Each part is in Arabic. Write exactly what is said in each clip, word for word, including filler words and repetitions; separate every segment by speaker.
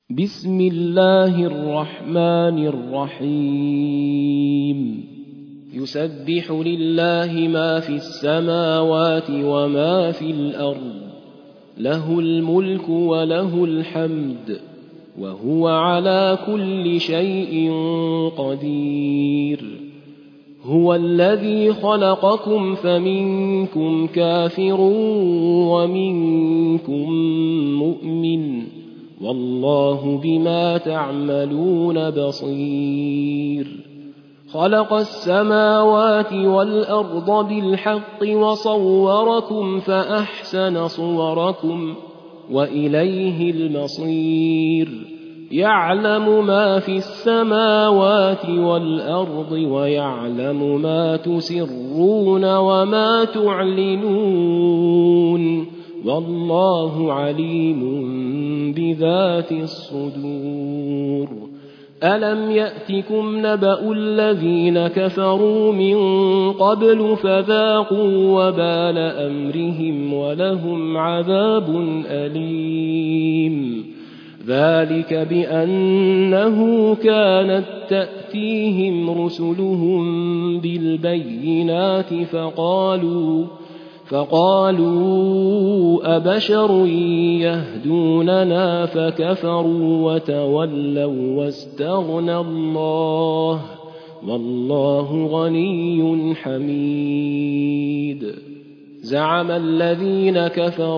Speaker 1: بسم الله الرحمن الرحيم يسبح لله ما في السماوات وما في الأرض له الملك وله الحمد وهو على كل شيء قدير هو الذي خلقكم فمنكم كافر ومنكم مؤمن والله بما تعملون بصير خلق السماوات والأرض بالحق وصوركم فأحسن صوركم وإليه المصير يعلم ما في السماوات والأرض ويعلم ما تسرون وما تعلنون والله عليم بذات الصدور ألم يأتكم نبأ الذين كفروا من قبل فذاقوا وبال أمرهم ولهم عذاب أليم ذلك بأنه كانت تأتيهم رسلهم بالبينات فقالوا فقالوا أبشر يهدوننا فكفروا وتولوا واستغنى الله والله غني حميد زعم الذين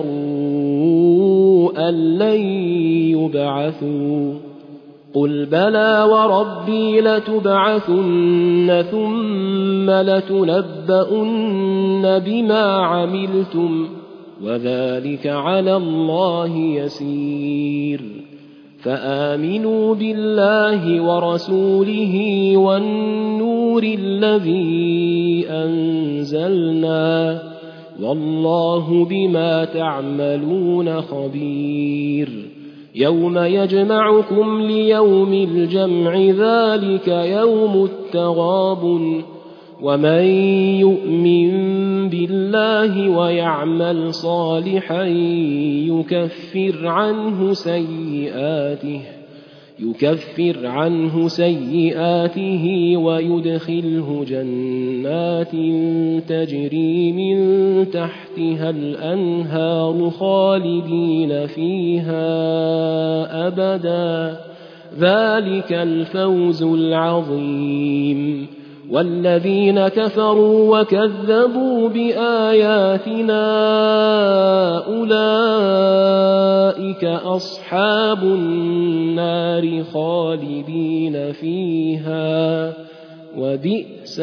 Speaker 1: كفروا أن لن يبعثوا قل بلى وربي لتبعثن ثم لتنبؤن بما عملتم وذلك على الله يسير فآمنوا بالله ورسوله والنور الذي أنزلنا والله بما تعملون خبير يوم يجمعكم ليوم الجمع ذلك يوم التغابن ومن يؤمن بالله ويعمل صالحا يكفر عنه سيئاته يكفر عنه سيئاته ويدخله جنات تجري من تحتها الأنهار خالدين فيها أبدا ذلك الفوز العظيم والذين كفروا وكذبوا بآياتنا أولئك أصحاب النار خالدين فيها وبئس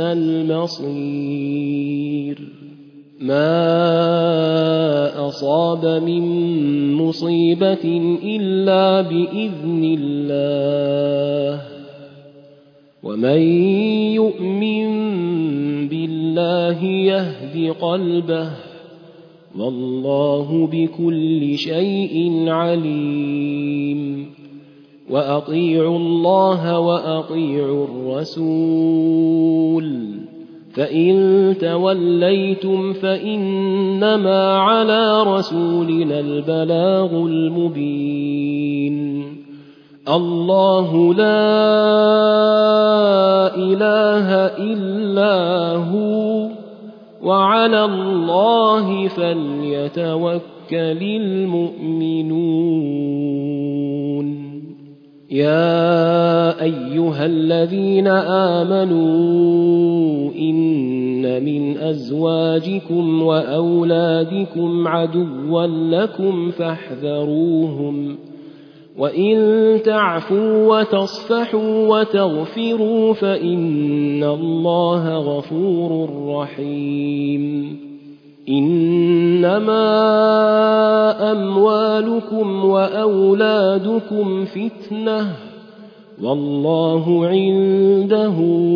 Speaker 1: المصير ما أصاب من مصيبة إلا بإذن الله ومن يؤمن بالله يهد قلبه والله بكل شيء عليم وأطيعوا الله وأطيعوا الرسول فإن توليتم فإنما على رسولنا البلاغ المبين الله لا إله إلا هو وعلى الله فليتوكل المؤمنون يا أيها الذين آمنوا إن من أزواجكم وأولادكم عدوا لكم فاحذروهم وإن تعفوا وتصفحوا وتغفروا فإن الله غفور رحيم إنما أموالكم وأولادكم فتنة والله عنده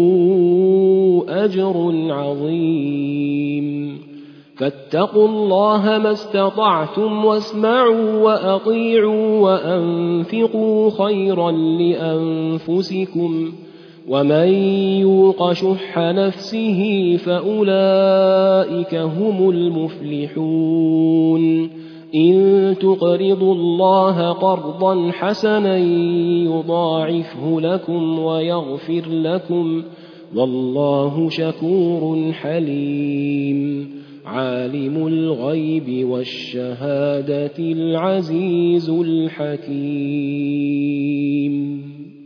Speaker 1: أجر عظيم فاتقوا الله ما استطعتم واسمعوا وأطيعوا وأنفقوا خيرا لأنفسكم ومن يوق شح نفسه فأولئك هم المفلحون إن تقرضوا الله قرضا حسنا يضاعفه لكم ويغفر لكم والله شكور حليم عالم الغيب والشهادة العزيز الحكيم.